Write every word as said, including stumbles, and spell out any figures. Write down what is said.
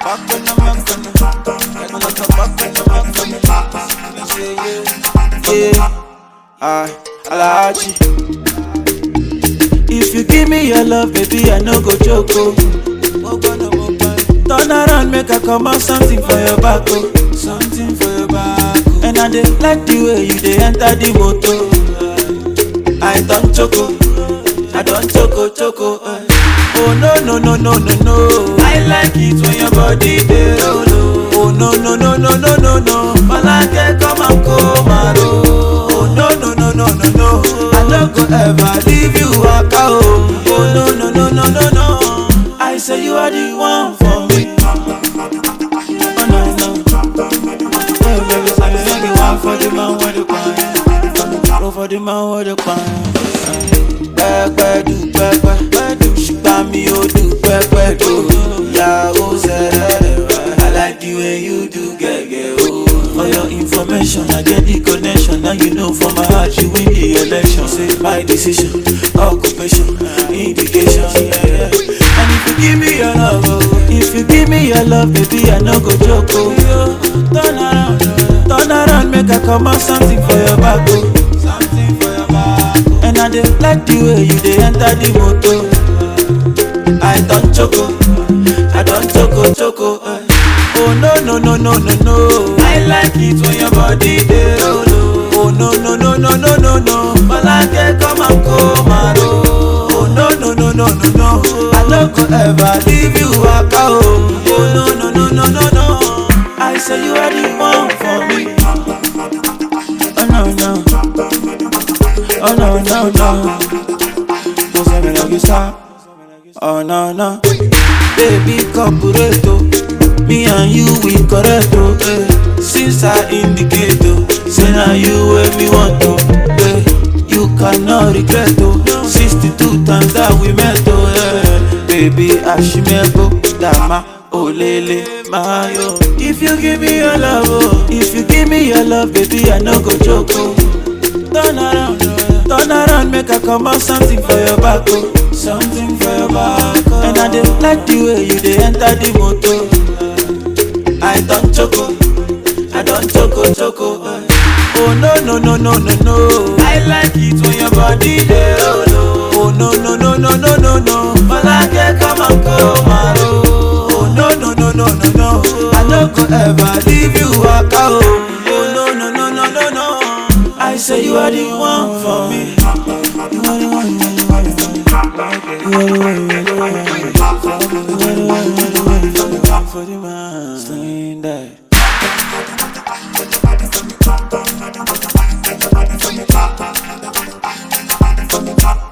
back on the back on the back on the back on the back on the yeah, yeah. I, Alachi. If you give me your love, baby, I no go joke. Turn around, make I come out something for your back, oh. Something for your back, oh. And I dey like the way you dey enter the motor. I don't choco, I don't choco choco. Uh. Oh no no no no no no. I like it when your body dey roll. Oh no no no no no no no. Malake come and come and roll. Oh no no no no no no. I no go ever leave you waka oh. Oh no no no no no no. I say you are the one for me. Oh no no. Oh baby, say you the one for the man with the pan. Go for the man with the pan. Pepe do pepe do. Shiba mi o do pepe do. Ya o zere. I like the way you do gege oh. For your information, I get the connection. Now you know for my heart you win the election. Say my decision, occupation, indication. Yeah, yeah. And if you give me your love, oh, if you give me your love, baby, I no go joke. Oh, turn around, turn around, make I come out something for your back. Oh, something for your back. Oh. And I dey like the way you dey enter the motor. I don't choco, I don't choco choco. Uh. Oh no no no no no no. I like it when your body dey roll. Oh no no no no no no no. Malake come and come and roll. Oh no no no no no no. I no go ever leave you waka oh. Oh no no no no no no. I say you are the one for me. Oh no no. Oh no no no. Don't say me like you stop. Oh no no. Baby corporato. Me and you we correct oh, eh. Since I indicate oh, say now you where me want to, eh. You cannot regret oh, sixty-two times that we met oh, eh. Baby ashimebo, dama, olele, mayo. If you give me your love oh, if you give me your love baby I no go joke oh. Turn around, turn around make I come out something for your back oh. Something for your back oh. And I dey like the way you dey enter the motor. I don't choco, I don't choco choco. Uh. Oh no no no no no no. I like it when your body dey roll. Oh no no no no no no no. Malake come and come and roll. Oh no no no no no no. I no go ever leave you waka oh. Oh no no no no no no. I say you are the one for me. You are the one, you are the one, you are the one, you are the one, you are the one, you are the one, you are the one for the man. Sling that. From the top, from the top, from the top, from the top.